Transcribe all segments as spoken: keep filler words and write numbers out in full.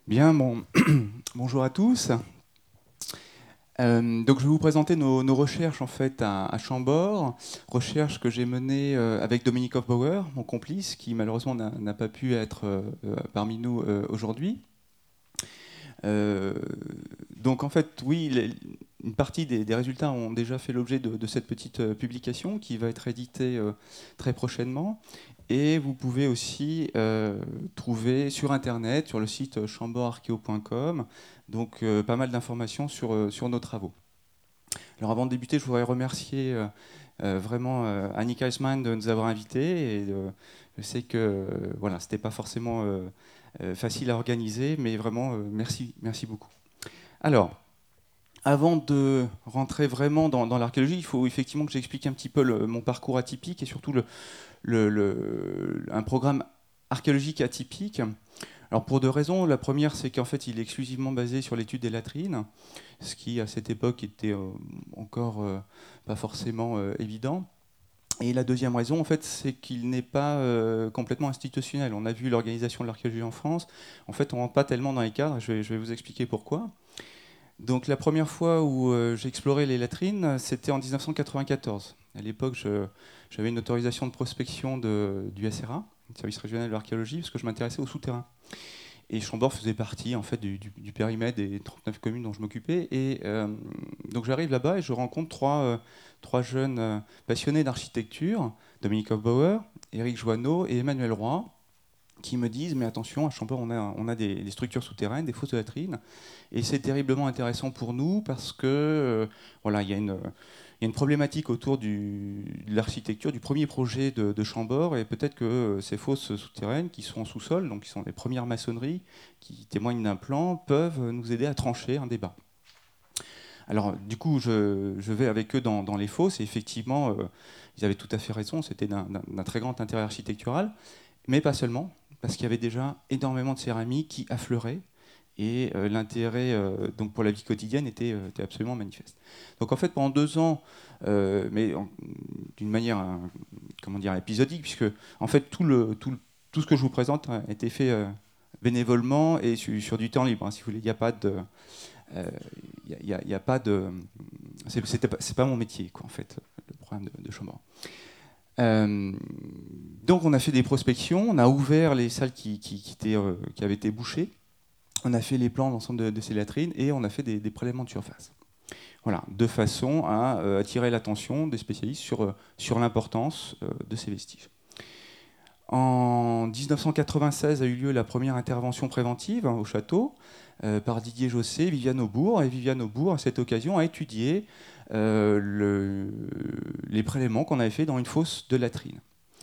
Bien, bon, bonjour à tous. Euh, donc, je vais vous présenter nos, nos recherches en fait à, à Chambord, recherches que j'ai menées euh, avec Dominique Hofbauer, mon complice, qui malheureusement n'a n'a pas pu être euh, euh, parmi nous euh, aujourd'hui. Euh, donc, en fait, oui, les- une partie des, des résultats ont déjà fait l'objet de, de cette petite euh, publication qui va être éditée euh, très prochainement. Et vous pouvez aussi euh, trouver sur Internet, sur le site chambord archéo point com, donc euh, pas mal d'informations sur, euh, sur nos travaux. Alors avant de débuter, je voudrais remercier euh, euh, vraiment euh, Annika Eisman de nous avoir invités. Et, euh, je sais que euh, voilà, c'était pas forcément euh, euh, facile à organiser, mais vraiment euh, merci, merci beaucoup. Alors, avant de rentrer vraiment dans, dans l'archéologie, il faut effectivement que j'explique un petit peu le- mon parcours atypique et surtout le, le- le- un programme archéologique atypique. Alors pour deux raisons. La première, c'est qu'en fait, il est exclusivement basé sur l'étude des latrines, ce qui à cette époque était euh, encore euh, pas forcément euh, évident. Et la deuxième raison, en fait, c'est qu'il n'est pas euh, complètement institutionnel. On a vu l'organisation de l'archéologie en France. En fait, on ne rentre pas tellement dans les cadres. Je vais, je vais vous expliquer pourquoi. Donc la première fois où euh, j'ai exploré les latrines, c'était en mille neuf cent quatre-vingt-quatorze. À l'époque, je- j'avais une autorisation de prospection de- du S R A, le service régional de l'archéologie, parce que je m'intéressais au souterrain. Et Chambord faisait partie en fait du, du- du périmètre des trente-neuf communes dont je m'occupais. Et euh, donc j'arrive là-bas et je rencontre trois, euh, trois jeunes euh, passionnés d'architecture, Dominique Hofbauer, Éric Joanneau et Emmanuel Roy, qui me disent mais attention, à Chambord on a, on a des, des structures souterraines, des fosses de latrines, et c'est terriblement intéressant pour nous parce que euh, voilà, il y a une il y a une problématique autour du, de l'architecture, du premier projet de, de Chambord, et peut-être que euh, ces fosses souterraines qui sont en sous-sol, donc qui sont les premières maçonneries, qui témoignent d'un plan, peuvent nous aider à trancher un débat. Alors, du coup, je, je vais avec eux dans, dans les fosses, et effectivement, euh, ils avaient tout à fait raison, c'était d'un d'un très grand intérêt architectural, mais pas seulement, parce qu'il y avait déjà énormément de céramique qui affleuraient, et euh, l'intérêt euh, donc pour la vie quotidienne était, euh, était absolument manifeste. Donc en fait pendant deux ans, euh, mais d'une manière euh, comment dire épisodique, puisque en fait tout le tout, le- tout ce que je vous présente a été fait euh, bénévolement et sur, sur du temps libre, hein, si vous voulez. Il n'y a pas de euh, il y a, il y a pas de c'est c'était pas, c'est pas mon métier quoi en fait, le programme de, de Chambord. Euh, donc on a fait des prospections, on a ouvert les salles qui, qui, qui étaient, euh, qui avaient été bouchées. On a fait les plans d'ensemble de, de ces latrines et on a fait des, des prélèvements de surface. Voilà, de façon à euh, attirer l'attention des spécialistes sur, euh, sur l'importance euh, de ces vestiges. En mille neuf cent quatre-vingt-seize a eu lieu la première intervention préventive hein, au château euh, par Didier Jossé, Viviane Aubourg. Et Viviane Aubourg, à cette occasion, a étudié euh, le, les prélèvements qu'on avait fait dans une fosse de latrine.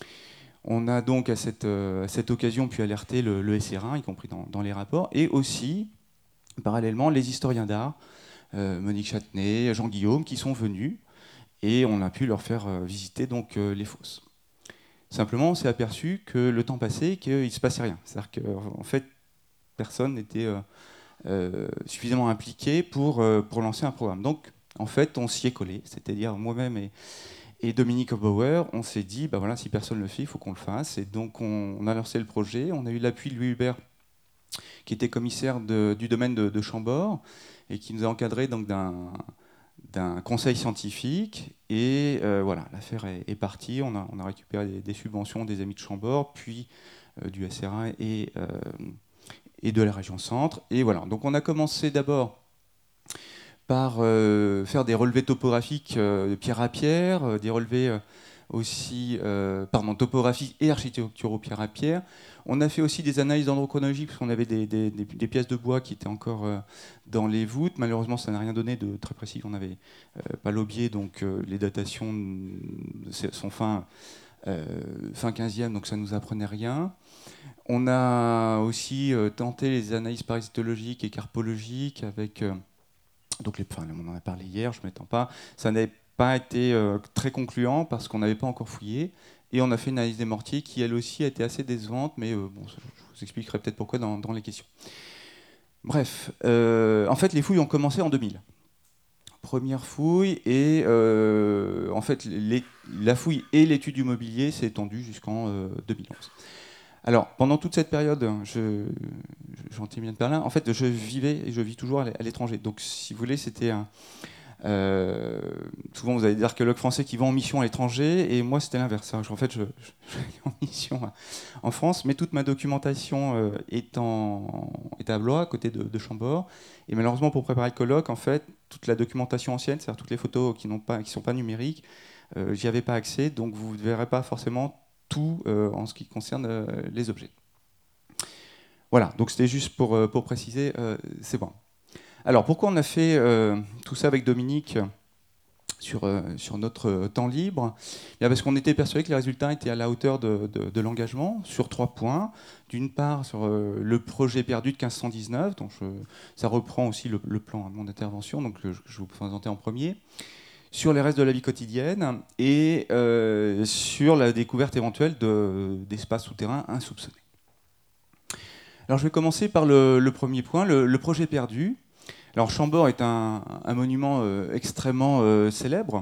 On a donc à cette, euh, à cette occasion pu alerter le, le S R un, y compris dans, dans les rapports, et aussi parallèlement les historiens d'art, euh, Monique Châtenay, Jean Guillaume, qui sont venus et on a pu leur faire euh, visiter donc euh, les fosses. Simplement, on s'est aperçu que le temps passait et qu'il ne se passait rien. C'est-à-dire qu'en fait, personne n'était euh, euh, suffisamment impliqué pour, euh, pour lancer un programme. Donc, en fait, on s'y est collé, c'est-à-dire moi-même et, et Dominique Bauer, on s'est dit, bah voilà, si personne ne le fait, il faut qu'on le fasse. Et donc, on, on a lancé le projet. On a eu l'appui de Louis Hubert, qui était commissaire de- du domaine de, de Chambord et qui nous a encadré donc d'un d'un conseil scientifique. Et euh, voilà, l'affaire est, est partie. On a, on a récupéré des, des subventions des amis de Chambord, puis euh, du S R A et, euh, et de la région centre. Et voilà, donc on a commencé d'abord par euh, faire des relevés topographiques euh, de pierre à pierre, euh, des relevés euh, aussi, euh, pardon, topographiques et architecturaux pierre à pierre. On a fait aussi des analyses dendrochronologiques parce qu'on avait des, des- des- des pièces de bois qui étaient encore euh, dans les voûtes. Malheureusement, ça n'a rien donné de très précis. On n'avait euh, pas l'aubier, donc euh, les datations sont fin, euh, fin quinzième, donc ça ne nous apprenait rien. On a aussi euh, tenté les analyses parasitologiques et carpologiques avec euh, donc les, enfin, on en a parlé hier, je ne m'étends pas. Ça n'avait pas été euh, très concluant parce qu'on n'avait pas encore fouillé. Et on a fait une analyse des mortiers qui, elle aussi, a été assez décevante, mais euh, bon, ça, je vous expliquerai peut-être pourquoi dans, dans les questions. Bref, euh, en fait, les fouilles ont commencé en deux mille. Première fouille, et euh, en fait, les, la fouille et l'étude du mobilier s'est étendue jusqu'en euh, deux mille onze. Alors, pendant toute cette période, je, Jean-Timien de Perlin, en fait, je vivais et je vis toujours à l'étranger. Donc, si vous voulez, c'était un... Euh, souvent, vous avez des archéologues français qui vont en mission à l'étranger, et moi, c'était l'inverse. En fait, je, je, je vais en mission en France, mais toute ma documentation euh, est, en, est à Blois, à côté de, de Chambord. Et malheureusement, pour préparer le colloque, en fait, toute la documentation ancienne, c'est-à-dire toutes les photos qui n'ont pas, qui sont pas numériques, euh, j'y avais pas accès, donc vous ne verrez pas forcément tout euh, en ce qui concerne euh, les objets. Voilà, donc c'était juste pour, euh, pour préciser, euh, c'est bon. Alors, pourquoi on a fait euh, tout ça avec Dominique sur, euh, sur notre temps libre? Bien parce qu'on était persuadé que les résultats étaient à la hauteur de, de, de l'engagement sur trois points. D'une part, sur euh, le projet perdu de quinze cent dix-neuf, donc je, ça reprend aussi le, le plan de mon intervention, donc je, je vais vous présenter en premier. Sur les restes de la vie quotidienne et euh, sur la découverte éventuelle de, d'espaces souterrains insoupçonnés. Alors je vais commencer par le, le premier point, le, le projet perdu. Alors Chambord est un, un monument euh, extrêmement euh, célèbre.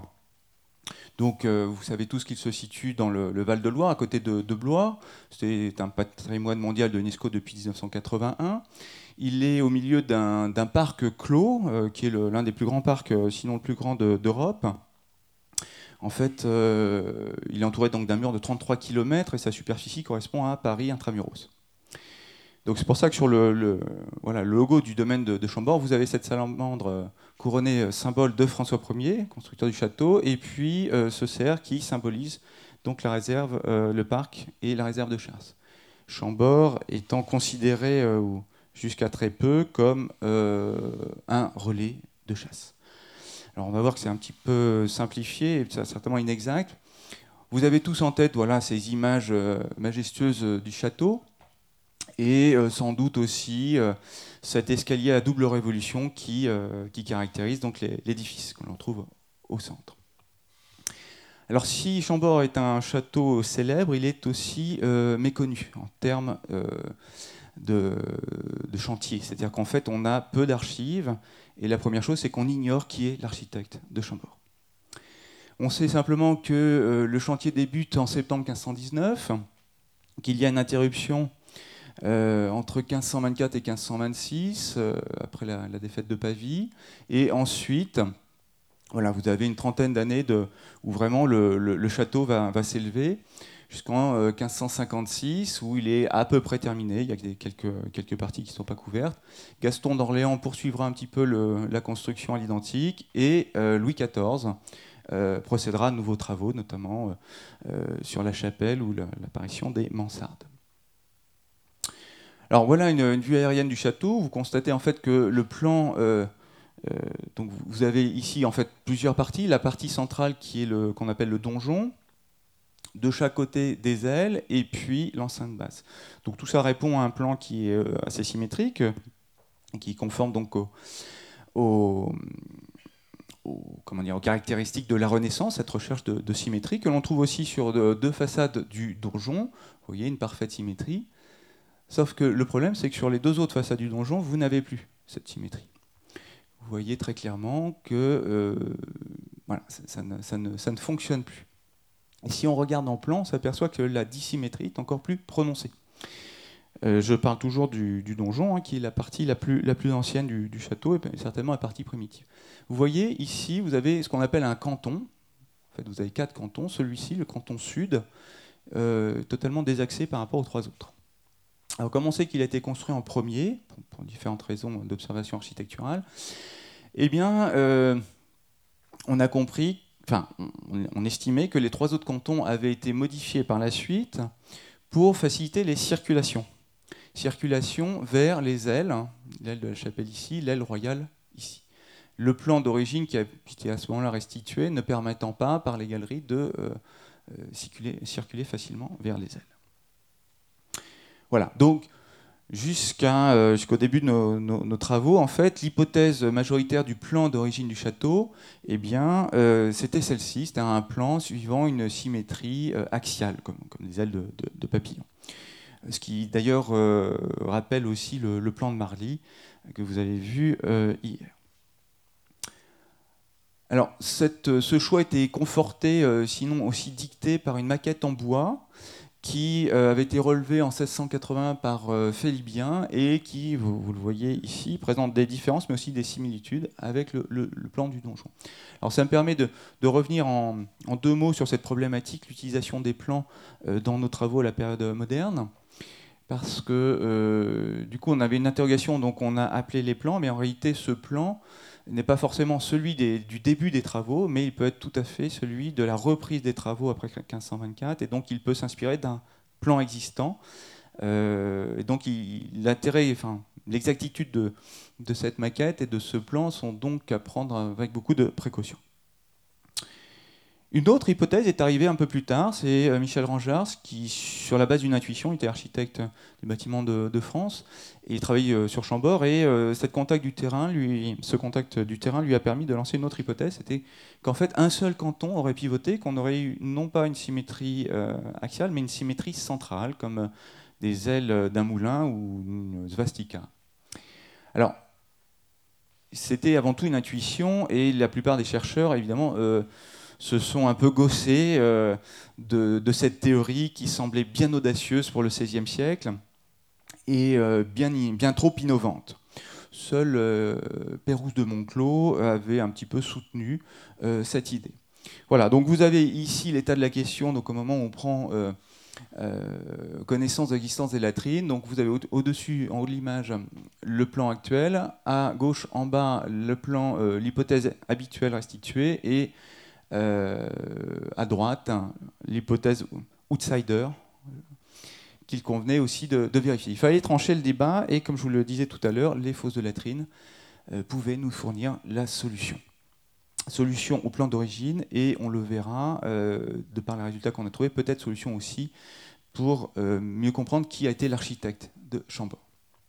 Donc euh, vous savez tous qu'il se situe dans le, le Val-de-Loire, à côté de, de Blois. C'est un patrimoine mondial de l'UNESCO depuis dix-neuf cent quatre-vingt-un. Il est au milieu d'un, d'un parc clos, euh, qui est le, l'un des plus grands parcs, euh, sinon le plus grand de, d'Europe. En fait, euh, il est entouré donc d'un mur de trente-trois kilomètres et sa superficie correspond à Paris intramuros. Donc c'est pour ça que sur le, le, voilà, le logo du domaine de, de Chambord, vous avez cette salamandre euh, couronnée, euh, symbole de François Ier, constructeur du château, et puis euh, ce cerf qui symbolise donc la réserve, euh, le parc et la réserve de chasse. Chambord étant considéré euh, jusqu'à très peu comme euh, un relais de chasse. Alors on va voir que c'est un petit peu simplifié et certainement inexact. Vous avez tous en tête voilà, ces images euh, majestueuses euh, du château. Et euh, sans doute aussi euh, cet escalier à double révolution qui, euh, qui caractérise donc les, l'édifice qu'on retrouve au centre. Alors si Chambord est un château célèbre, il est aussi euh, méconnu en termes euh, de, de chantier. C'est-à-dire qu'en fait on a peu d'archives et la première chose c'est qu'on ignore qui est l'architecte de Chambord. On sait simplement que euh, le chantier débute en septembre quinze cent dix-neuf, qu'il y a une interruption Euh, entre quinze cent vingt-quatre et quinze cent vingt-six, euh, après la, la défaite de Pavie. Et ensuite, voilà, vous avez une trentaine d'années de, où vraiment le, le, le château va, va s'élever jusqu'en euh, quinze cent cinquante-six, où il est à peu près terminé. Il y a des, quelques, quelques parties qui ne sont pas couvertes. Gaston d'Orléans poursuivra un petit peu le, la construction à l'identique. Et euh, Louis quatorze euh, procédera à de nouveaux travaux, notamment euh, sur la chapelle ou la, l'apparition des mansardes. Alors voilà une, une vue aérienne du château. Vous constatez en fait que le plan, euh, euh, donc vous avez ici en fait plusieurs parties. La partie centrale qui est le qu'on appelle le donjon, de chaque côté des ailes et puis l'enceinte basse. Donc tout ça répond à un plan qui est euh, assez symétrique, et qui est conforme donc au, au, au, comment dire, aux caractéristiques de la Renaissance, cette recherche de, de symétrie que l'on trouve aussi sur de, deux façades du donjon. Vous voyez une parfaite symétrie. Sauf que le problème, c'est que sur les deux autres façades du donjon, vous n'avez plus cette symétrie. Vous voyez très clairement que euh, voilà, ça, ça, ne, ça, ne, ça ne fonctionne plus. Et si on regarde en plan, on s'aperçoit que la dissymétrie est encore plus prononcée. Euh, je parle toujours du, du donjon, hein, qui est la partie la plus, la plus ancienne du, du château, et certainement la partie primitive. Vous voyez, ici, vous avez ce qu'on appelle un canton. En fait, vous avez quatre cantons. Celui-ci, le canton sud, euh, totalement désaxé par rapport aux trois autres. Alors, comme on sait qu'il a été construit en premier, pour, pour différentes raisons d'observation architecturale, eh bien, euh, on a compris, enfin, on, on estimait que les trois autres cantons avaient été modifiés par la suite pour faciliter les circulations. Circulation vers les ailes, l'aile de la chapelle ici, l'aile royale ici. Le plan d'origine qui a été à ce moment-là restitué ne permettant pas, par les galeries, de euh, circuler, circuler facilement vers les ailes. Voilà, donc jusqu'à, euh, jusqu'au début de nos, nos, nos travaux, en fait, l'hypothèse majoritaire du plan d'origine du château, eh bien, euh, c'était celle-ci, c'était un plan suivant une symétrie euh, axiale, comme, comme des ailes de, de, de papillon. Ce qui d'ailleurs euh, rappelle aussi le, le plan de Marly que vous avez vu euh, hier. Alors, cette, ce choix était conforté, euh, sinon aussi dicté par une maquette en bois, qui euh, avait été relevé en seize cent quatre-vingts par euh, Félibien et qui, vous, vous le voyez ici, présente des différences mais aussi des similitudes avec le, le, le plan du donjon. Alors ça me permet de, de revenir en, en deux mots sur cette problématique, l'utilisation des plans euh, dans nos travaux à la période moderne, parce que euh, du coup on avait une interrogation, donc on a appelé les plans, mais en réalité ce plan n'est pas forcément celui des, du début des travaux, mais il peut être tout à fait celui de la reprise des travaux après quinze cent vingt-quatre, et donc il peut s'inspirer d'un plan existant. Euh, et donc l'intérêt, enfin, l'exactitude de, de cette maquette et de ce plan sont donc à prendre avec beaucoup de précautions. Une autre hypothèse est arrivée un peu plus tard, c'est Michel Rangears qui, sur la base d'une intuition, était architecte du bâtiment de, de France, et il travaille sur Chambord, et euh, cette contact du terrain, lui, ce contact du terrain lui a permis de lancer une autre hypothèse, c'était qu'en fait un seul canton aurait pivoté, qu'on aurait eu non pas une symétrie euh, axiale, mais une symétrie centrale, comme des ailes d'un moulin ou une svastika. Alors, c'était avant tout une intuition, et la plupart des chercheurs, évidemment, euh, se sont un peu gaussés euh, de, de cette théorie qui semblait bien audacieuse pour le seizième siècle et euh, bien, bien trop innovante. Seul euh, Pérouse de Monclos avait un petit peu soutenu euh, cette idée. Voilà, donc vous avez ici l'état de la question, donc au moment où on prend euh, euh, connaissance de l'existence des latrines. Donc vous avez au- au-dessus, en haut de l'image, le plan actuel, à gauche, en bas, le plan, euh, l'hypothèse habituelle restituée, et Euh, à droite, hein, l'hypothèse outsider qu'il convenait aussi de, de vérifier. Il fallait trancher le débat et, comme je vous le disais tout à l'heure, les fosses de latrines euh, pouvaient nous fournir la solution. Solution au plan d'origine, et on le verra, euh, de par les résultats qu'on a trouvés, peut-être solution aussi pour euh, mieux comprendre qui a été l'architecte de Chambord.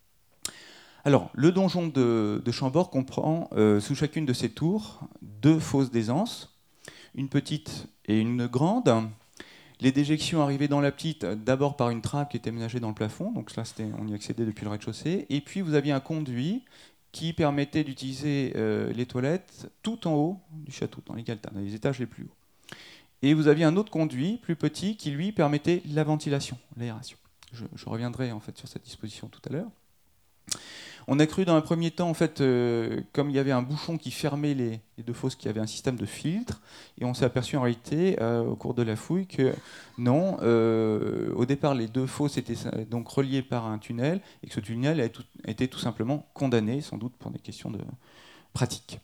Alors, le donjon de, de Chambord comprend, euh, sous chacune de ses tours, deux fosses d'aisance, une petite et une grande. Les déjections arrivaient dans la petite d'abord par une trappe qui était aménagée dans le plafond, donc là on y accédait depuis le rez-de-chaussée, et puis vous aviez un conduit qui permettait d'utiliser euh, les toilettes tout en haut du château, dans les galetas, dans les étages les plus hauts. Et vous aviez un autre conduit plus petit qui lui permettait la ventilation, l'aération. Je, je reviendrai en fait sur cette disposition tout à l'heure. On a cru dans un premier temps, en fait, euh, comme il y avait un bouchon qui fermait les, les deux fosses, qu'il y avait un système de filtre, et on s'est aperçu en réalité, euh, au cours de la fouille, que non, euh, au départ, les deux fosses étaient donc reliées par un tunnel, et que ce tunnel a tout, était tout simplement condamné, sans doute pour des questions de pratique.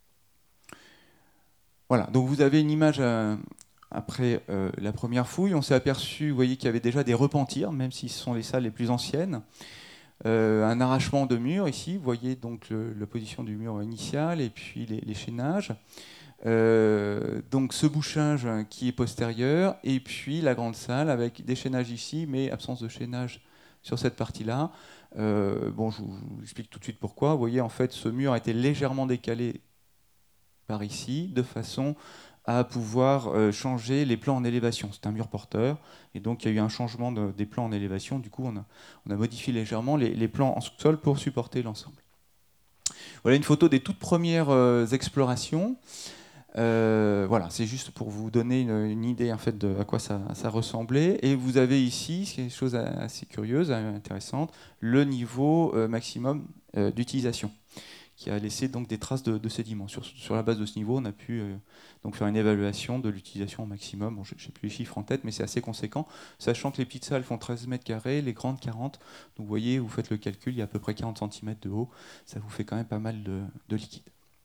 Voilà, donc vous avez une image euh, après euh, la première fouille. On s'est aperçu, vous voyez, qu'il y avait déjà des repentirs, même si ce sont les salles les plus anciennes. Euh, un arrachement de mur ici, vous voyez donc le, la position du mur initial et puis les, les chaînages. Euh, donc ce bouchage qui est postérieur, et puis la grande salle avec des chaînages ici, mais absence de chaînage sur cette partie-là. Euh, bon, je vous, je vous explique tout de suite pourquoi. Vous voyez, en fait, ce mur a été légèrement décalé par ici, de façon à pouvoir euh, changer les plans en élévation. C'est un mur porteur, et donc il y a eu un changement de, des plans en élévation. Du coup, on a, on a modifié légèrement les, les plans en sous-sol pour supporter l'ensemble. Voilà une photo des toutes premières euh, explorations. Euh, voilà, c'est juste pour vous donner une, une idée en fait de à quoi ça, ça ressemblait. Et vous avez ici, c'est une chose assez curieuse, intéressante, le niveau euh, maximum euh, d'utilisation, qui a laissé donc des traces de, de sédiments. Sur, sur la base de ce niveau, on a pu euh, donc faire une évaluation de l'utilisation au maximum. Bon, je n'ai plus les chiffres en tête, mais c'est assez conséquent, sachant que les petites salles font treize mètres carrés, les grandes quarante. Donc vous voyez, vous faites le calcul, il y a à peu près quarante centimètres de haut, ça vous fait quand même pas mal de, de liquide.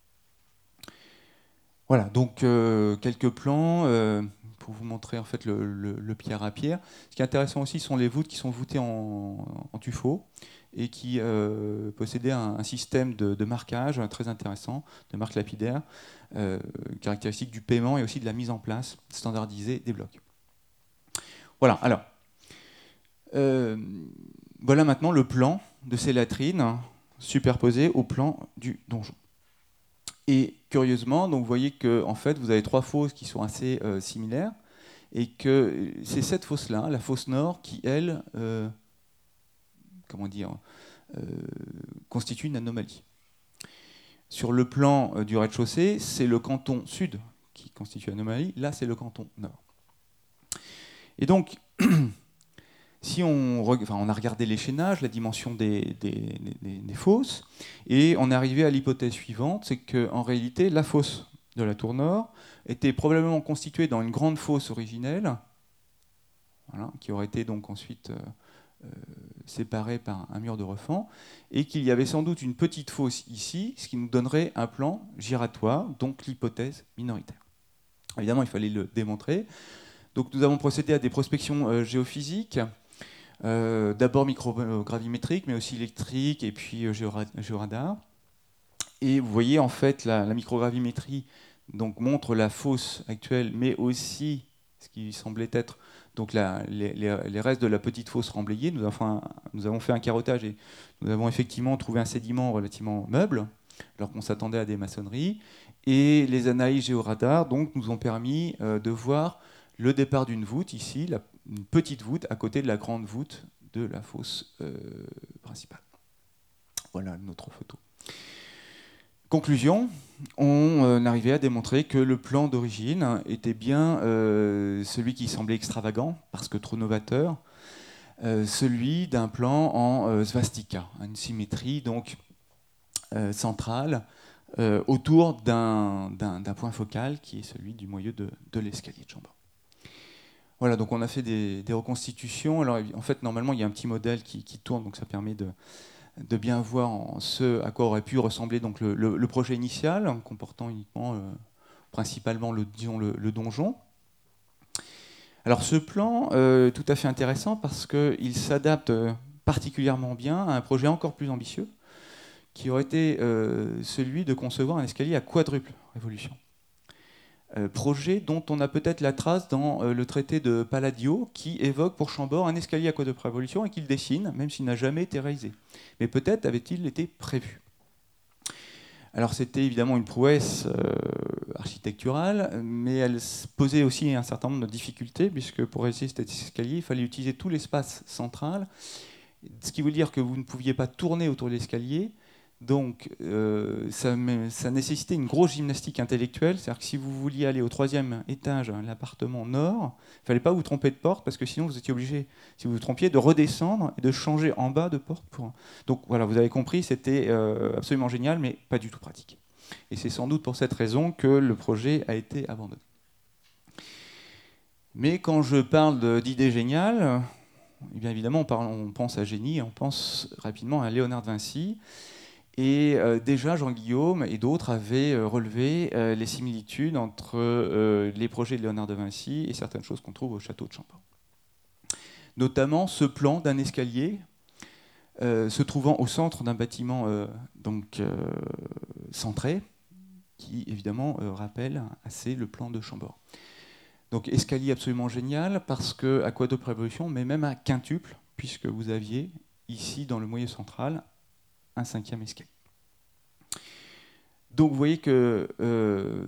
Voilà, donc euh, quelques plans euh, pour vous montrer en fait le, le, le pierre à pierre. Ce qui est intéressant aussi sont les voûtes qui sont voûtées en, en tuffeau et qui euh, possédaient un, un système de, de marquage très intéressant, de marque lapidaire, euh, caractéristique du paiement et aussi de la mise en place standardisée des blocs. Voilà, alors, euh, voilà maintenant le plan de ces latrines superposées au plan du donjon. Et curieusement, donc vous voyez que en fait, vous avez trois fosses qui sont assez euh, similaires, et que c'est cette fosse-là, la fosse nord, qui elle, euh, comment dire, euh, constitue une anomalie. Sur le plan euh, du rez-de-chaussée, c'est le canton sud qui constitue l'anomalie. Là, c'est le canton nord. Et donc, Si on, enfin, on a regardé l'échénage, la dimension des, des, des, des fosses, et on est arrivé à l'hypothèse suivante, c'est qu'en réalité, la fosse de la tour nord était probablement constituée dans une grande fosse originelle, voilà, qui aurait été donc ensuite euh, euh, séparée par un mur de refend, et qu'il y avait sans doute une petite fosse ici, ce qui nous donnerait un plan giratoire, donc l'hypothèse minoritaire. Évidemment, il fallait le démontrer. Donc nous avons procédé à des prospections euh, géophysiques, Euh, d'abord microgravimétrique, mais aussi électrique, et puis euh, géoradar. Et vous voyez, en fait, la, la microgravimétrie donc, montre la fosse actuelle, mais aussi ce qui semblait être donc, la, les, les, restes de la petite fosse remblayée. Nous avons, un, nous avons fait un carottage et nous avons effectivement trouvé un sédiment relativement meuble, alors qu'on s'attendait à des maçonneries. Et les analyses géoradar donc, nous ont permis euh, de voir le départ d'une voûte, ici, la, une petite voûte à côté de la grande voûte de la fosse euh, principale. Voilà notre photo. Conclusion, on euh, arrivait à démontrer que le plan d'origine était bien euh, celui qui semblait extravagant, parce que trop novateur, euh, celui d'un plan en euh, svastika, une symétrie donc euh, centrale euh, autour d'un, d'un, d'un point focal qui est celui du moyeu de, de l'escalier de Chambord. Voilà, donc on a fait des, des reconstitutions. Alors, en fait, normalement, il y a un petit modèle qui, qui tourne, donc ça permet de, de bien voir en ce à quoi aurait pu ressembler donc le, le, le projet initial, comportant uniquement, euh, principalement le, disons, le, le donjon. Alors, ce plan euh, est tout à fait intéressant parce qu'il s'adapte particulièrement bien à un projet encore plus ambitieux, qui aurait été euh, celui de concevoir un escalier à quadruple révolution. Euh, projet dont on a peut-être la trace dans euh, le traité de Palladio, qui évoque pour Chambord un escalier à quadruple révolution et qu'il dessine, même s'il n'a jamais été réalisé. Mais peut-être avait-il été prévu. Alors c'était évidemment une prouesse euh, architecturale, mais elle posait aussi un certain nombre de difficultés, puisque pour réaliser cet escalier, il fallait utiliser tout l'espace central, ce qui veut dire que vous ne pouviez pas tourner autour de l'escalier. Donc, euh, ça, ça nécessitait une grosse gymnastique intellectuelle. C'est-à-dire que si vous vouliez aller au troisième étage, l'appartement nord, il ne fallait pas vous tromper de porte, parce que sinon vous étiez obligé, si vous vous trompiez, de redescendre et de changer en bas de porte. Pour... Donc voilà, vous avez compris, c'était euh, absolument génial, mais pas du tout pratique. Et c'est sans doute pour cette raison que le projet a été abandonné. Mais quand je parle d'idées géniales, eh bien évidemment, on, parle, on pense à génie, on pense rapidement à Léonard de Vinci. Et euh, déjà, Jean-Guillaume et d'autres avaient euh, relevé euh, les similitudes entre euh, les projets de Léonard de Vinci et certaines choses qu'on trouve au château de Chambord. Notamment ce plan d'un escalier euh, se trouvant au centre d'un bâtiment euh, donc, euh, centré, qui évidemment euh, rappelle assez le plan de Chambord. Donc escalier absolument génial, parce qu'à quadruple révolution, mais même à quintuple, puisque vous aviez ici dans le moyeu central un cinquième escalier. Donc vous voyez que euh,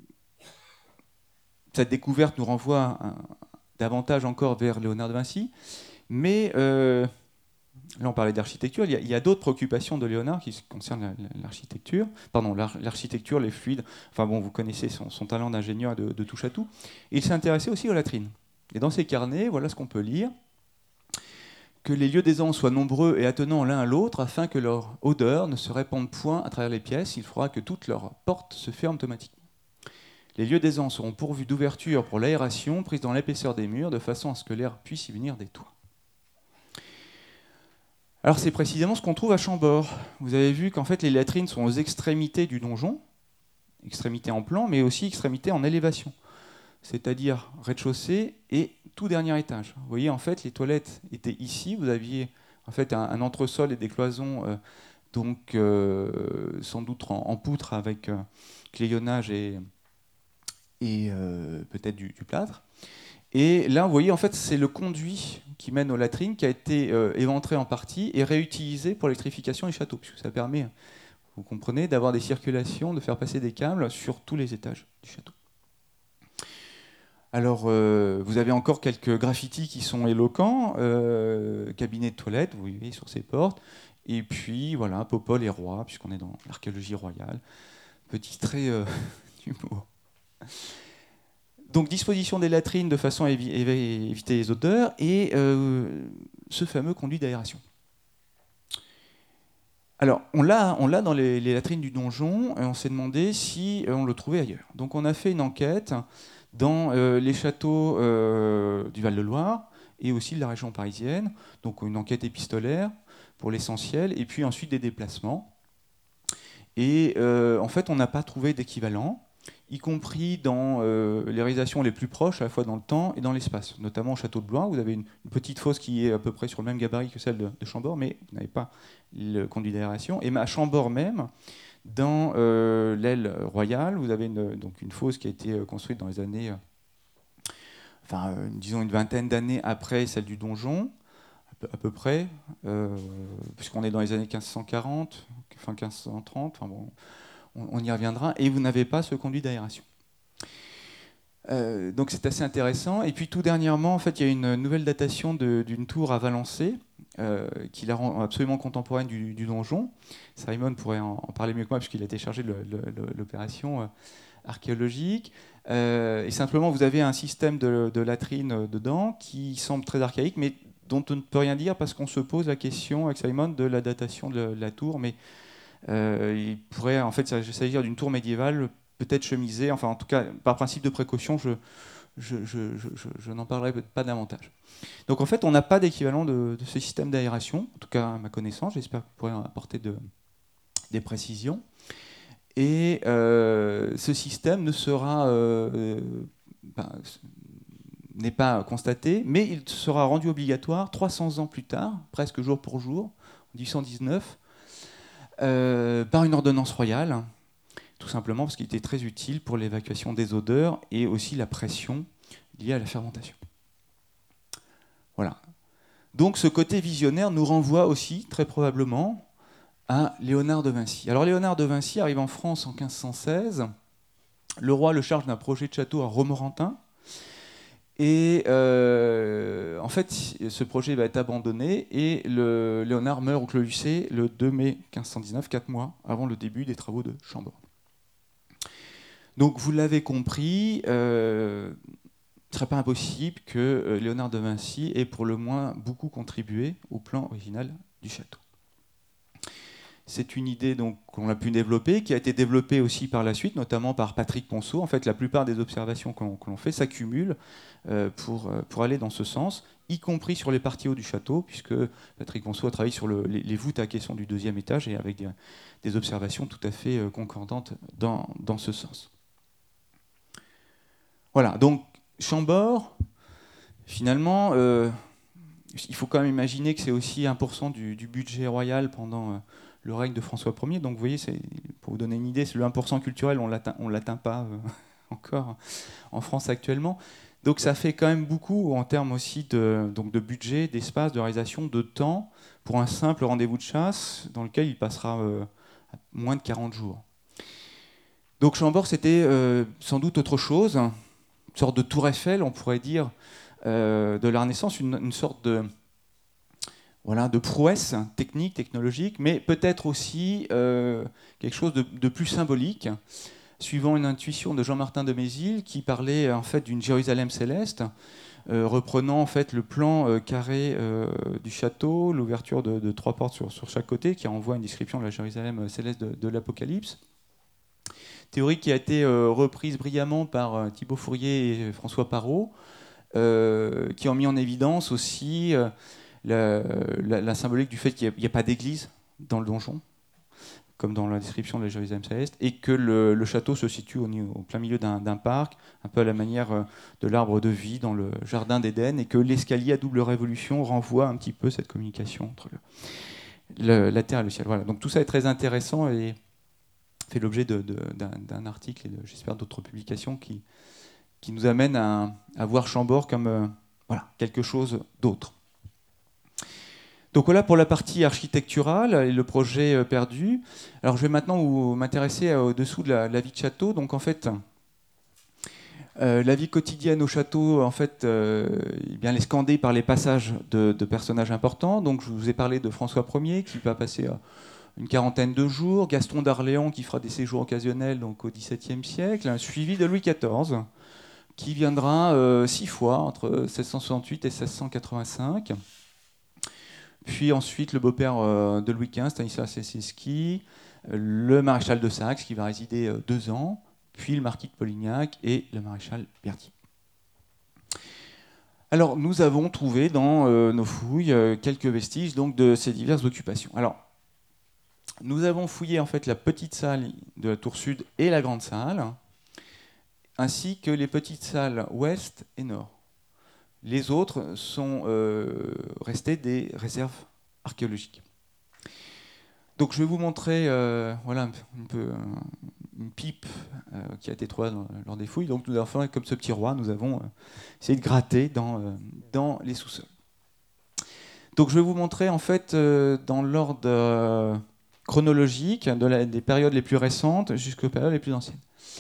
cette découverte nous renvoie un, davantage encore vers Léonard de Vinci, mais euh, là on parlait d'architecture, il y a, a d'autres préoccupations de Léonard qui concernent l'architecture, pardon, l'architecture, les fluides, enfin bon, vous connaissez son, son talent d'ingénieur de, de touche à tout, et il s'est intéressé aussi aux latrines. Et dans ses carnets, voilà ce qu'on peut lire: que les lieux d'aisance soient nombreux et attenants l'un à l'autre, afin que leur odeur ne se répande point à travers les pièces, il faudra que toutes leurs portes se ferment automatiquement. Les lieux d'aisance seront pourvus d'ouvertures pour l'aération, prises dans l'épaisseur des murs, de façon à ce que l'air puisse y venir des toits. Alors c'est précisément ce qu'on trouve à Chambord. Vous avez vu qu'en fait les latrines sont aux extrémités du donjon, extrémités en plan, mais aussi extrémités en élévation, c'est-à-dire rez-de-chaussée et tout dernier étage. Vous voyez, en fait, les toilettes étaient ici. Vous aviez en fait un, un entresol et des cloisons, euh, donc euh, sans doute en, en poutre avec euh, clayonnage et, et euh, peut-être du, du plâtre. Et là, vous voyez, en fait, c'est le conduit qui mène aux latrines qui a été euh, éventré en partie et réutilisé pour l'électrification des châteaux, puisque ça permet, vous comprenez, d'avoir des circulations, de faire passer des câbles sur tous les étages du château. Alors, euh, vous avez encore quelques graffitis qui sont éloquents. Euh, cabinet de toilette, vous voyez, sur ces portes. Et puis, voilà, Popol et Roi, puisqu'on est dans l'archéologie royale. Petit trait euh, d'humour. Donc disposition des latrines de façon à évi évi éviter les odeurs et euh, ce fameux conduit d'aération. Alors, on l'a on l'a dans les, les latrines du donjon et on s'est demandé si on le trouvait ailleurs. Donc on a fait une enquête dans euh, les châteaux euh, du Val-de-Loire et aussi de la région parisienne, donc une enquête épistolaire pour l'essentiel, et puis ensuite des déplacements. Et euh, en fait, on n'a pas trouvé d'équivalent, y compris dans euh, les réalisations les plus proches, à la fois dans le temps et dans l'espace. Notamment au château de Blois, vous avez une, une petite fosse qui est à peu près sur le même gabarit que celle de, de Chambord, mais vous n'avez pas le conduit d'aération. Et à Chambord même, dans euh, l'aile royale, vous avez une, donc une fosse qui a été construite dans les années, euh, enfin, euh, disons une vingtaine d'années après celle du donjon, à peu, à peu près, euh, puisqu'on est dans les années quinze cent quarante, fin quinze cent trente, enfin bon, on, on y reviendra, et vous n'avez pas ce conduit d'aération. Euh, donc c'est assez intéressant. Et puis tout dernièrement, en fait, il y a une nouvelle datation d'une tour à Valençay, euh, qui la rend absolument contemporaine du, du donjon. Simon pourrait en, en parler mieux que moi, puisqu'il a été chargé de l'opération euh, archéologique. Euh, et simplement, vous avez un système de, de latrines dedans qui semble très archaïque, mais dont on ne peut rien dire parce qu'on se pose la question avec Simon de la datation de la tour. Mais euh, il pourrait en fait s'agir d'une tour médiévale, peut-être chemisée, enfin en tout cas par principe de précaution, je, je, je, je, je, je n'en parlerai pas davantage. Donc en fait on n'a pas d'équivalent de, de ce système d'aération, en tout cas à ma connaissance, j'espère que vous pourrez apporter de, des précisions. Et euh, ce système ne sera, euh, ben, n'est pas constaté, mais il sera rendu obligatoire trois cents ans plus tard, presque jour pour jour, en mille huit cent dix-neuf, euh, par une ordonnance royale, tout simplement parce qu'il était très utile pour l'évacuation des odeurs et aussi la pression liée à la fermentation. Voilà. Donc ce côté visionnaire nous renvoie aussi, très probablement, à Léonard de Vinci. Alors Léonard de Vinci arrive en France en quinze cent seize. Le roi le charge d'un projet de château à Romorantin. Et euh, en fait, ce projet va être abandonné et le, Léonard meurt au Clos Lucé le deux mai quinze cent dix-neuf, quatre mois avant le début des travaux de Chambord. Donc vous l'avez compris, euh, il ne serait pas impossible que euh, Léonard de Vinci ait pour le moins beaucoup contribué au plan original du château. C'est une idée qu'on a pu développer, qui a été développée aussi par la suite, notamment par Patrick Ponceau. En fait, la plupart des observations que l'on fait s'accumulent euh, pour, pour aller dans ce sens, y compris sur les parties hauts du château, puisque Patrick Ponceau a travaillé sur le, les, les voûtes à caissons du deuxième étage et avec des, des observations tout à fait euh, concordantes dans, dans ce sens. Voilà, donc Chambord, finalement, euh, il faut quand même imaginer que c'est aussi un pour cent du, du budget royal pendant... Euh, le règne de François Ier. Donc vous voyez, pour vous donner une idée, c'est le un pour cent culturel, on ne l'atteint pas euh, encore en France actuellement. Donc ça fait quand même beaucoup en termes aussi de, donc de budget, d'espace, de réalisation, de temps, pour un simple rendez-vous de chasse dans lequel il passera euh, moins de quarante jours. Donc Chambord, c'était euh, sans doute autre chose, une sorte de tour Eiffel, on pourrait dire, euh, de la Renaissance, une, une sorte de... Voilà, de prouesse technique, technologique, mais peut-être aussi euh, quelque chose de, de plus symbolique, suivant une intuition de Jean-Martin de Mézil, qui parlait en fait d'une Jérusalem céleste, euh, reprenant en fait le plan euh, carré euh, du château, l'ouverture de, de trois portes sur, sur chaque côté, qui envoie une description de la Jérusalem céleste de, de l'Apocalypse. Théorie qui a été euh, reprise brillamment par euh, Thibaut Fourier et François Parrot, euh, qui ont mis en évidence aussi... Euh, La, la, la symbolique du fait qu'il n'y a, a pas d'église dans le donjon, comme dans la description de la Jérusalem céleste, et que le, le château se situe au, au plein milieu d'un parc, un peu à la manière de l'arbre de vie dans le jardin d'Éden, et que l'escalier à double révolution renvoie un petit peu cette communication entre le, le, la terre et le ciel. Voilà. Donc tout ça est très intéressant et fait l'objet d'un article et j'espère d'autres publications qui, qui nous amènent à, à voir Chambord comme euh, voilà, quelque chose d'autre. Donc voilà pour la partie architecturale et le projet perdu. Alors je vais maintenant m'intéresser au-dessous de la, la vie de château. Donc en fait, euh, la vie quotidienne au château, en fait, euh, eh bien, elle est scandée par les passages de, de personnages importants. Donc je vous ai parlé de François Ier qui va passer euh, une quarantaine de jours, Gaston d'Orléans qui fera des séjours occasionnels donc au dix-septième siècle, suivi de Louis quatorze qui viendra euh, six fois, entre seize cent soixante-huit et seize cent quatre-vingt-cinq. Puis ensuite, le beau-père euh, de Louis quinze, Stanislas Leszczynski, le maréchal de Saxe, qui va résider euh, deux ans, puis le marquis de Polignac et le maréchal Berthier. Alors, nous avons trouvé dans euh, nos fouilles euh, quelques vestiges donc, de ces diverses occupations. Alors, nous avons fouillé en fait la petite salle de la tour sud et la grande salle, ainsi que les petites salles ouest et nord. Les autres sont euh, restés des réserves archéologiques. Donc, je vais vous montrer euh, voilà, un peu, euh, une pipe euh, qui a été trouvée dans, lors des fouilles. Donc, nous avons fait comme ce petit roi, nous avons euh, essayé de gratter dans, euh, dans les sous-sols. Donc, je vais vous montrer en fait euh, dans l'ordre euh, chronologique de la, des périodes les plus récentes jusqu'aux périodes les plus anciennes.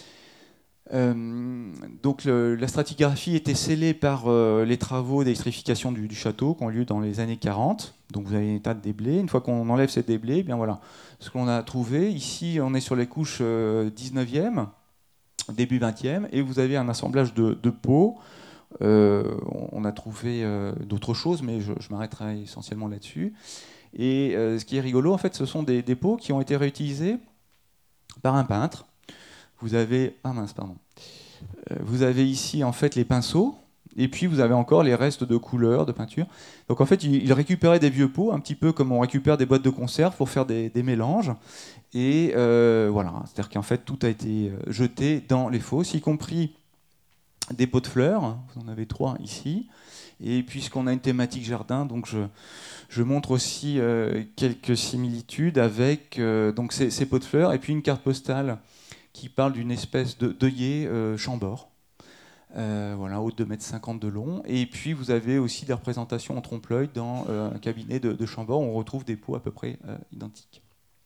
Euh, donc le, la stratigraphie était scellée par euh, les travaux d'électrification du, du château qui ont lieu dans les années quarante. Donc vous avez un tas de déblais. Une fois qu'on enlève ces déblais, eh bien voilà ce qu'on a trouvé. Ici, on est sur les couches euh, dix-neuvième, début vingtième, et vous avez un assemblage de, de pots. Euh, on a trouvé euh, d'autres choses, mais je, je m'arrêterai essentiellement là-dessus. Et euh, ce qui est rigolo, en fait, ce sont des, des pots qui ont été réutilisés par un peintre. Vous avez, ah mince, pardon. Euh, vous avez ici en fait les pinceaux, et puis vous avez encore les restes de couleurs, de peinture. Donc en fait, il, il récupérait des vieux pots, un petit peu comme on récupère des boîtes de conserve pour faire des, des mélanges. Et euh, voilà, c'est-à-dire qu'en fait tout a été jeté dans les fosses, y compris des pots de fleurs. Vous en avez trois ici. Et puisqu'on a une thématique jardin, donc je, je montre aussi euh, quelques similitudes avec euh, donc ces, ces pots de fleurs, et puis une carte postale qui parle d'une espèce de d'œillet euh, chambord, euh, voilà, haut de deux mètres cinquante de long. Et puis vous avez aussi des représentations en trompe-l'œil dans euh, un cabinet de, de Chambord où on retrouve des pots à peu près euh, identiques.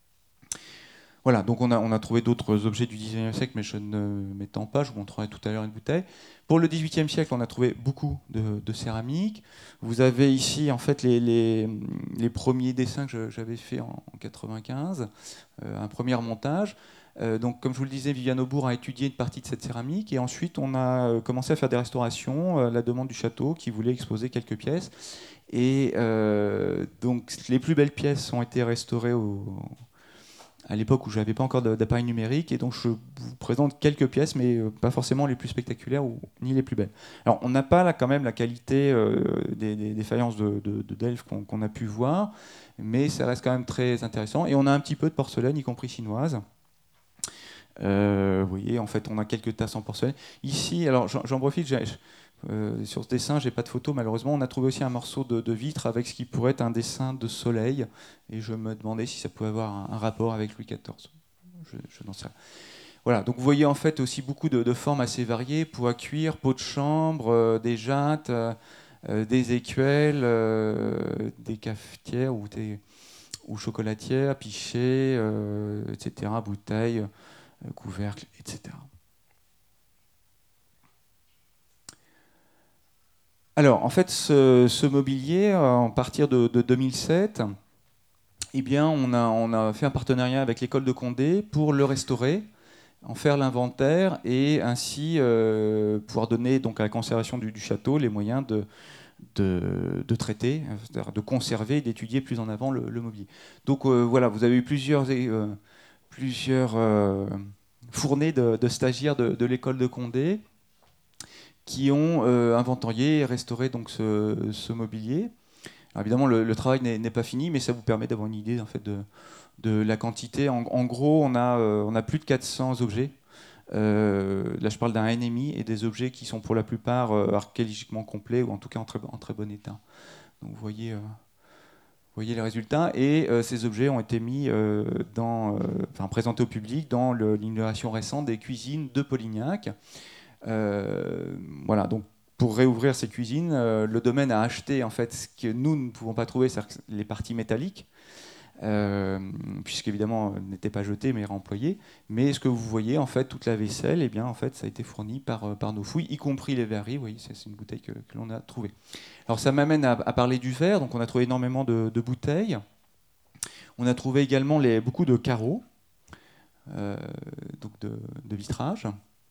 Voilà, donc on a, on a trouvé d'autres objets du dix-neuvième siècle, mais je ne m'étends pas, je vous montrerai tout à l'heure une bouteille. Pour le dix-huitième siècle, on a trouvé beaucoup de, de céramique. Vous avez ici en fait les, les, les premiers dessins que j'avais faits en, en quatre-vingt-quinze, euh, un premier montage. Euh, donc, comme je vous le disais, Viviane Aubourg a étudié une partie de cette céramique, et ensuite on a euh, commencé à faire des restaurations à la demande du château qui voulait exposer quelques pièces. Et euh, donc les plus belles pièces ont été restaurées au, à l'époque où je n'avais pas encore d'appareil numérique, et donc je vous présente quelques pièces, mais pas forcément les plus spectaculaires ou ni les plus belles. Alors on n'a pas là quand même la qualité euh, des, des, des faïences de, de, de Delft qu'on qu'on a pu voir, mais ça reste quand même très intéressant. Et on a un petit peu de porcelaine, y compris chinoise. Euh, vous voyez, en fait, on a quelques tasses en porcelaine. Ici, alors j'en profite, euh, sur ce dessin, j'ai pas de photo malheureusement. On a trouvé aussi un morceau de, de vitre avec ce qui pourrait être un dessin de soleil, et je me demandais si ça pouvait avoir un, un rapport avec Louis quatorze. Je, je n'en sais rien. Voilà, donc vous voyez en fait aussi beaucoup de, de formes assez variées, pots à cuire, pots de chambre, euh, des jattes, euh, euh, des écuelles, euh, des cafetières ou, des, ou chocolatières, pichets, euh, et cetera, bouteilles, couvercles, et cetera. Alors, en fait, ce, ce mobilier, à partir de, de deux mille sept, eh bien, on a, on a fait un partenariat avec l'école de Condé pour le restaurer, en faire l'inventaire, et ainsi euh, pouvoir donner donc, à la conservation du, du château les moyens de, de, de traiter, c'est-à-dire de conserver et d'étudier plus en avant le, le mobilier. Donc euh, voilà, vous avez eu plusieurs, euh, plusieurs euh, fournées de, de stagiaires de, de l'école de Condé qui ont euh, inventorié et restauré donc, ce, ce mobilier. Alors évidemment, le, le travail n'est pas fini, mais ça vous permet d'avoir une idée en fait, de, de la quantité. En, en gros, on a, euh, on a plus de quatre cents objets. Euh, là, je parle d'un N M I et des objets qui sont pour la plupart euh, archéologiquement complets, ou en tout cas en très, en très bon état. Donc vous voyez, euh, vous voyez les résultats. Et euh, ces objets ont été mis euh, dans, euh, enfin, présentés au public dans l'inauguration récente des cuisines de Polignac. Euh, voilà, donc pour réouvrir ces cuisines, euh, le domaine a acheté en fait ce que nous ne pouvons pas trouver, c'est-à-dire les parties métalliques, euh, puisqu'évidemment n'étaient pas jetées mais réemployées. Mais ce que vous voyez, en fait, toute la vaisselle, eh bien, en fait, ça a été fourni par, par nos fouilles, y compris les verreries. Vous voyez, c'est une bouteille que, que l'on a trouvée. Alors ça m'amène à, à parler du verre. Donc on a trouvé énormément de, de bouteilles. On a trouvé également les, beaucoup de carreaux, euh, donc de, de vitrage.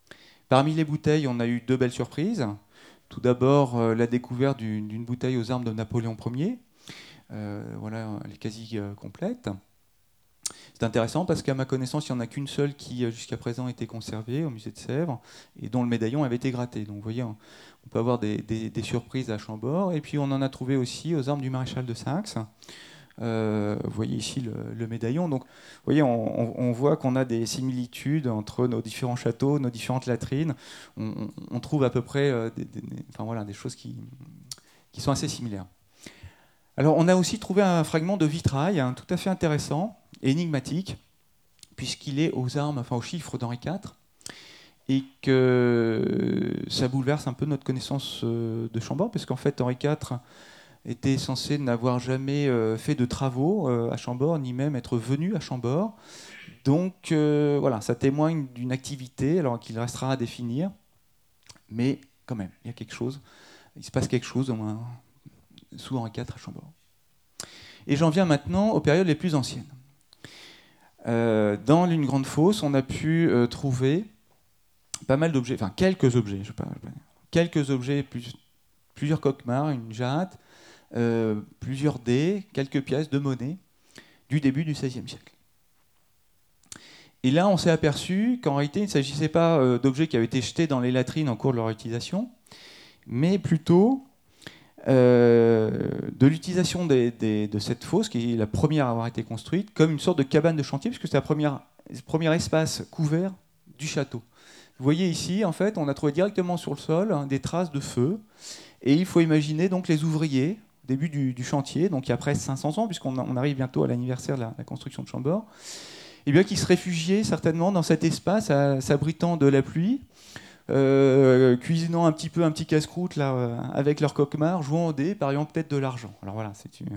Parmi les bouteilles, on a eu deux belles surprises. Tout d'abord, euh, la découverte d'une, d'une bouteille aux armes de Napoléon Ier. Euh, voilà, elle est quasi euh, complète. C'est intéressant parce qu'à ma connaissance, il n'y en a qu'une seule qui, jusqu'à présent, était conservée au musée de Sèvres et dont le médaillon avait été gratté. Donc, vous voyez, on, on peut avoir des, des, des surprises à Chambord. Et puis, on en a trouvé aussi aux armes du maréchal de Saxe. Euh, vous voyez ici le, le médaillon. Donc, vous voyez, on, on, on voit qu'on a des similitudes entre nos différents châteaux, nos différentes latrines. On, on, on trouve à peu près euh, des, des, enfin, voilà, des choses qui, qui sont assez similaires. Alors, on a aussi trouvé un fragment de vitrail hein, tout à fait intéressant, énigmatique, puisqu'il est aux armes, enfin aux chiffres d'Henri quatre, et que ça bouleverse un peu notre connaissance de Chambord, parce qu'en fait, Henri quatre était censé n'avoir jamais euh, fait de travaux euh, à Chambord, ni même être venu à Chambord. Donc euh, voilà, ça témoigne d'une activité, alors qu'il restera à définir, mais quand même, il y a quelque chose, il se passe quelque chose au moins sous Henri quatre à Chambord. Et j'en viens maintenant aux périodes les plus anciennes. Euh, dans l'une grande fosse, on a pu euh, trouver pas mal d'objets, enfin quelques objets, je sais pas, je sais pas, quelques objets, plus, plusieurs coquemards, une jatte, euh, plusieurs dés, quelques pièces de monnaie du début du seizième siècle. Et là, on s'est aperçu qu'en réalité, il ne s'agissait pas euh, d'objets qui avaient été jetés dans les latrines en cours de leur utilisation, mais plutôt euh, de l'utilisation des, des, de cette fosse, qui est la première à avoir été construite, comme une sorte de cabane de chantier, puisque c'est le premier espace couvert du château. Vous voyez ici, en fait, on a trouvé directement sur le sol hein, des traces de feu, et il faut imaginer donc les ouvriers, au début du, du chantier, donc il y a presque cinq cents ans, puisqu'on on arrive bientôt à l'anniversaire de la, la construction de Chambord, et bien qui se réfugiaient certainement dans cet espace, à, s'abritant de la pluie, Euh, cuisinant un petit peu un petit casse-croûte là, euh, avec leur coquemard, jouant au dé, pariant peut-être de l'argent. Alors voilà, c'est une...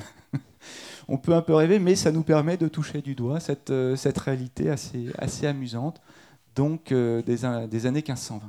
on peut un peu rêver, mais ça nous permet de toucher du doigt cette, euh, cette réalité assez, assez amusante, donc euh, des, des années quinze cent vingt.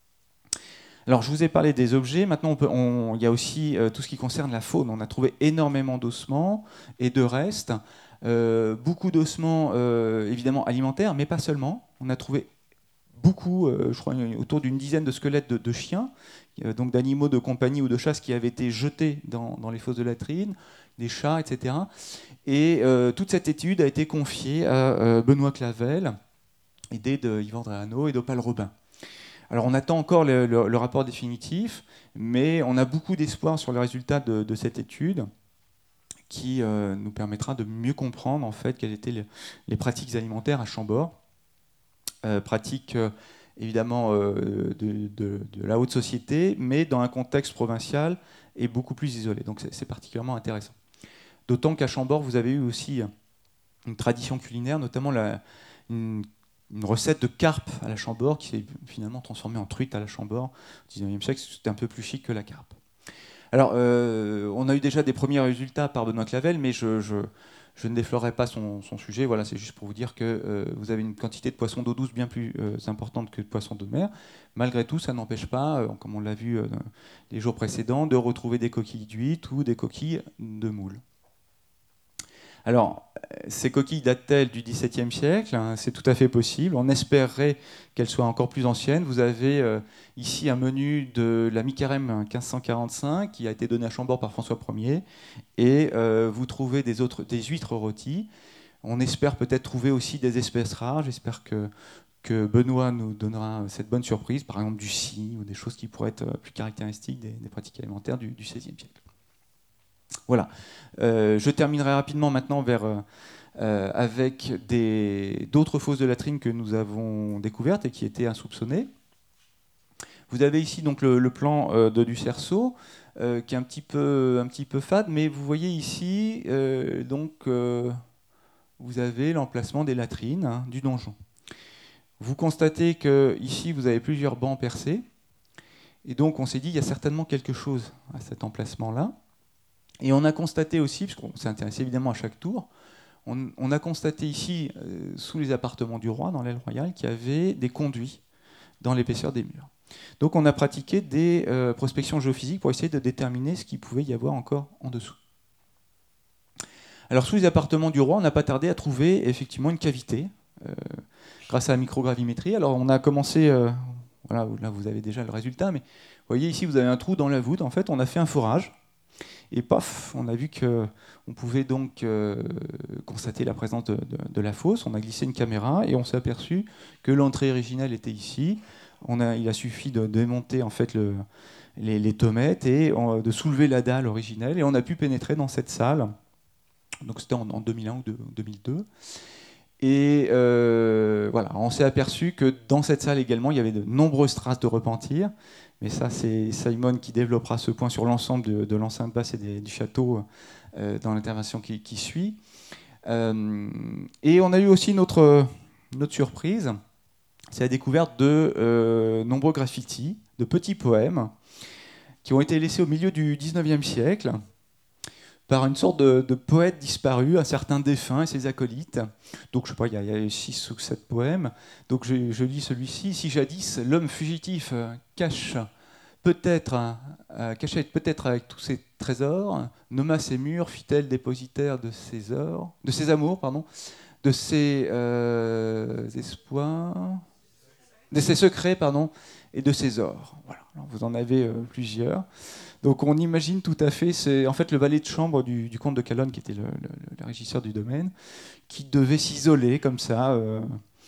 Alors je vous ai parlé des objets, maintenant on peut, on, il y a aussi euh, tout ce qui concerne la faune. On a trouvé énormément d'ossements et de restes, euh, beaucoup d'ossements euh, évidemment alimentaires, mais pas seulement. On a trouvé beaucoup, euh, je crois autour d'une dizaine de squelettes de, de chiens, euh, donc d'animaux de compagnie ou de chasse qui avaient été jetés dans, dans les fosses de latrines, des chats, et cetera. Et euh, toute cette étude a été confiée à euh, Benoît Clavel, aidé de Yvan Dréhano et d'Opale Robin. Alors on attend encore le, le, le rapport définitif, mais on a beaucoup d'espoir sur les résultats de, de cette étude qui euh, nous permettra de mieux comprendre en fait quelles étaient les, les pratiques alimentaires à Chambord. Euh, pratique euh, évidemment euh, de, de, de la haute société, mais dans un contexte provincial et beaucoup plus isolé. Donc c'est, c'est particulièrement intéressant. D'autant qu'à Chambord, vous avez eu aussi une tradition culinaire, notamment la, une, une recette de carpe à la Chambord qui s'est finalement transformée en truite à la Chambord au dix-neuvième siècle. C'était un peu plus chic que la carpe. Alors, euh, on a eu déjà des premiers résultats par Benoît Clavel, mais je... je Je ne déflorerai pas son, son sujet, voilà, c'est juste pour vous dire que euh, vous avez une quantité de poissons d'eau douce bien plus euh, importante que de poissons d'eau de mer. Malgré tout, ça n'empêche pas, euh, comme on l'a vu euh, les jours précédents, de retrouver des coquilles d'huîtres ou des coquilles de moules. Alors, ces coquilles datent-elles du dix-septième siècle hein, c'est tout à fait possible. On espérerait qu'elles soient encore plus anciennes. Vous avez euh, ici un menu de la mi-carême quinze cent quarante-cinq qui a été donné à Chambord par François Ier. Et euh, vous trouvez des, autres, des huîtres rôties. On espère peut-être trouver aussi des espèces rares. J'espère que, que Benoît nous donnera cette bonne surprise, par exemple du scie ou des choses qui pourraient être plus caractéristiques des, des pratiques alimentaires du, du seizième siècle. Voilà. Euh, je terminerai rapidement maintenant vers, euh, avec des, d'autres fosses de latrines que nous avons découvertes et qui étaient insoupçonnées. Vous avez ici donc le, le plan euh, de, du cerceau, euh, qui est un petit, peu, un petit peu fade, mais vous voyez ici, euh, donc, euh, vous avez l'emplacement des latrines hein, du donjon. Vous constatez qu'ici, vous avez plusieurs bancs percés, et donc on s'est dit, il y a certainement quelque chose à cet emplacement-là. Et on a constaté aussi, puisqu'on s'est intéressé évidemment à chaque tour, on, on a constaté ici, euh, sous les appartements du roi, dans l'aile royale, qu'il y avait des conduits dans l'épaisseur des murs. Donc on a pratiqué des euh, prospections géophysiques pour essayer de déterminer ce qu'il pouvait y avoir encore en dessous. Alors sous les appartements du roi, on n'a pas tardé à trouver effectivement une cavité, euh, grâce à la microgravimétrie. Alors on a commencé... Euh, voilà, là vous avez déjà le résultat, mais vous voyez ici vous avez un trou dans la voûte. En fait, on a fait un forage et paf, on a vu qu'on pouvait donc euh, constater la présence de, de, de la fosse. On a glissé une caméra et on s'est aperçu que l'entrée originelle était ici. On a, il a suffi de démonter en fait le, les, les tomettes et on, de soulever la dalle originelle et on a pu pénétrer dans cette salle. Donc c'était en, en deux mille un ou deux mille deux. Et euh, voilà, on s'est aperçu que dans cette salle également, il y avait de nombreuses traces de repentir. Mais ça, c'est Simon qui développera ce point sur l'ensemble de, de l'enceinte basse et des, du château euh, dans l'intervention qui, qui suit. Euh, et on a eu aussi une autre, une autre surprise, c'est la découverte de euh, nombreux graffitis, de petits poèmes, qui ont été laissés au milieu du dix-neuvième siècle par une sorte de, de poète disparu, un certain défunt et ses acolytes. Donc, je sais pas, il y, y a six ou sept poèmes. Donc, je, je lis celui-ci. Si jadis, l'homme fugitif cache peut-être, euh, cachait peut-être avec tous ses trésors, nomma ses murs, fit-elle dépositaire de ses ors, de ses amours, pardon, de ses euh, espoirs, de ses secrets, pardon, et de ses ors. Voilà. Alors, vous en avez euh, plusieurs. Donc on imagine tout à fait, c'est en fait le valet de chambre du, du comte de Calonne, qui était le, le, le régisseur du domaine, qui devait s'isoler comme ça, euh,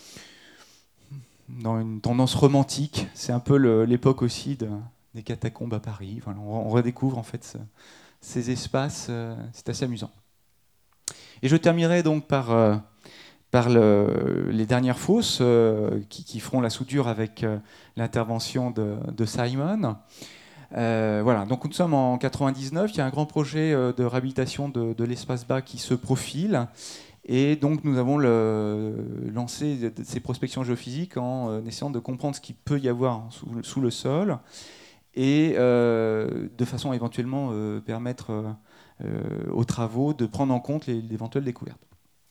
dans une tendance romantique. C'est un peu le, l'époque aussi de, des catacombes à Paris. Voilà, on, on redécouvre en fait ce, ces espaces, euh, c'est assez amusant. Et je terminerai donc par, euh, par le, les dernières fosses euh, qui, qui feront la soudure avec euh, l'intervention de, de Simon. Euh, voilà, donc nous sommes en quatre-vingt-dix-neuf, il y a un grand projet euh, de réhabilitation de, de l'espace bas qui se profile, et donc nous avons le, lancé ces prospections géophysiques en euh, essayant de comprendre ce qu'il peut y avoir sous, sous le sol, et euh, de façon à éventuellement euh, permettre euh, aux travaux de prendre en compte les, les éventuelles découvertes.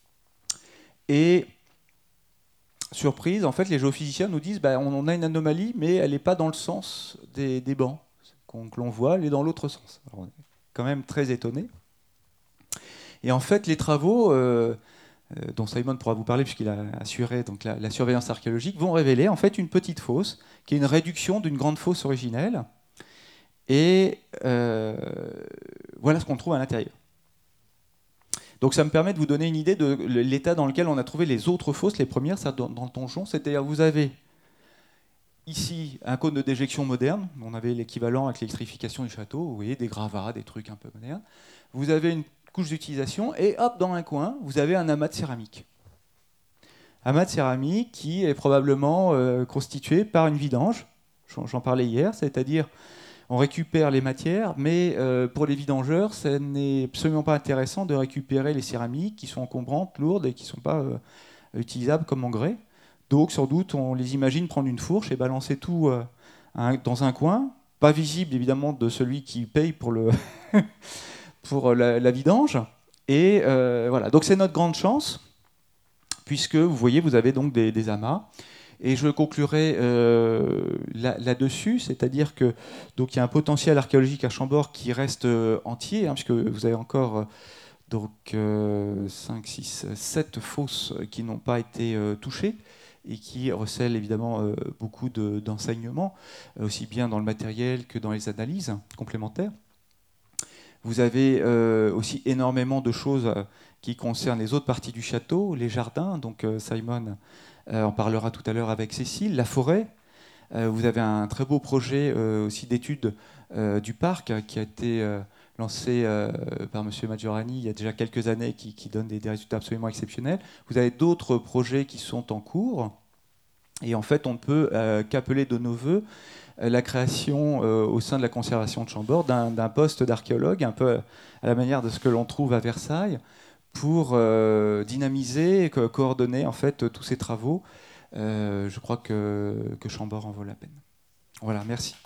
Et surprise, en fait, les géophysiciens nous disent bah, on a une anomalie, mais elle n'est pas dans le sens des, des bancs que l'on voit, elle est dans l'autre sens. Alors, on est quand même très étonné. Et en fait, les travaux, euh, euh, dont Simon pourra vous parler puisqu'il a assuré donc, la, la surveillance archéologique, vont révéler en fait une petite fosse, qui est une réduction d'une grande fosse originelle. Et euh, voilà ce qu'on trouve à l'intérieur. Donc ça me permet de vous donner une idée de l'état dans lequel on a trouvé les autres fosses, les premières, ça, dans, dans le donjon, c'est-à-dire vous avez ici, un cône de déjection moderne. On avait l'équivalent avec l'électrification du château. Vous voyez, des gravats, des trucs un peu modernes. Vous avez une couche d'utilisation et hop, dans un coin, vous avez un amas de céramique. Amas de céramique qui est probablement euh, constitué par une vidange. J'en parlais hier, c'est-à-dire on récupère les matières, mais euh, pour les vidangeurs, ce n'est absolument pas intéressant de récupérer les céramiques qui sont encombrantes, lourdes et qui ne sont pas euh, utilisables comme engrais. Donc, sans doute, on les imagine prendre une fourche et balancer tout euh, un, dans un coin, pas visible évidemment de celui qui paye pour, le pour la, la vidange. Et euh, voilà, donc c'est notre grande chance, puisque vous voyez, vous avez donc des, des amas. Et je conclurai euh, là, là-dessus, c'est-à-dire que donc il y a un potentiel archéologique à Chambord qui reste euh, entier, hein, puisque vous avez encore euh, donc euh, cinq, six, sept fosses qui n'ont pas été euh, touchées, et qui recèle évidemment euh, beaucoup de, d'enseignements, aussi bien dans le matériel que dans les analyses complémentaires. Vous avez euh, aussi énormément de choses euh, qui concernent les autres parties du château, les jardins, donc euh, Simon euh, en parlera tout à l'heure avec Cécile, la forêt. Euh, vous avez un très beau projet euh, aussi d'étude euh, du parc euh, qui a été euh, lancé euh, par M. Maggiorani il y a déjà quelques années, qui, qui donne des, des résultats absolument exceptionnels. Vous avez d'autres projets qui sont en cours, et en fait on ne peut euh, qu'appeler de nos voeux euh, la création euh, au sein de la conservation de Chambord d'un, d'un poste d'archéologue, un peu à la manière de ce que l'on trouve à Versailles, pour euh, dynamiser et co- coordonner en fait tous ces travaux. Euh, je crois que, que Chambord en vaut la peine. Voilà, merci.